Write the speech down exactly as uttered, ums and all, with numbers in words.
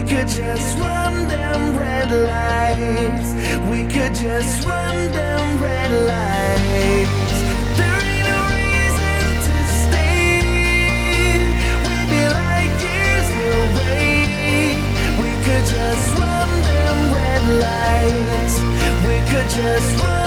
could just run them red lights. We could just run them red lights. There ain't no reason to stay. We'd be like years away. We could just run them red lights. We could just run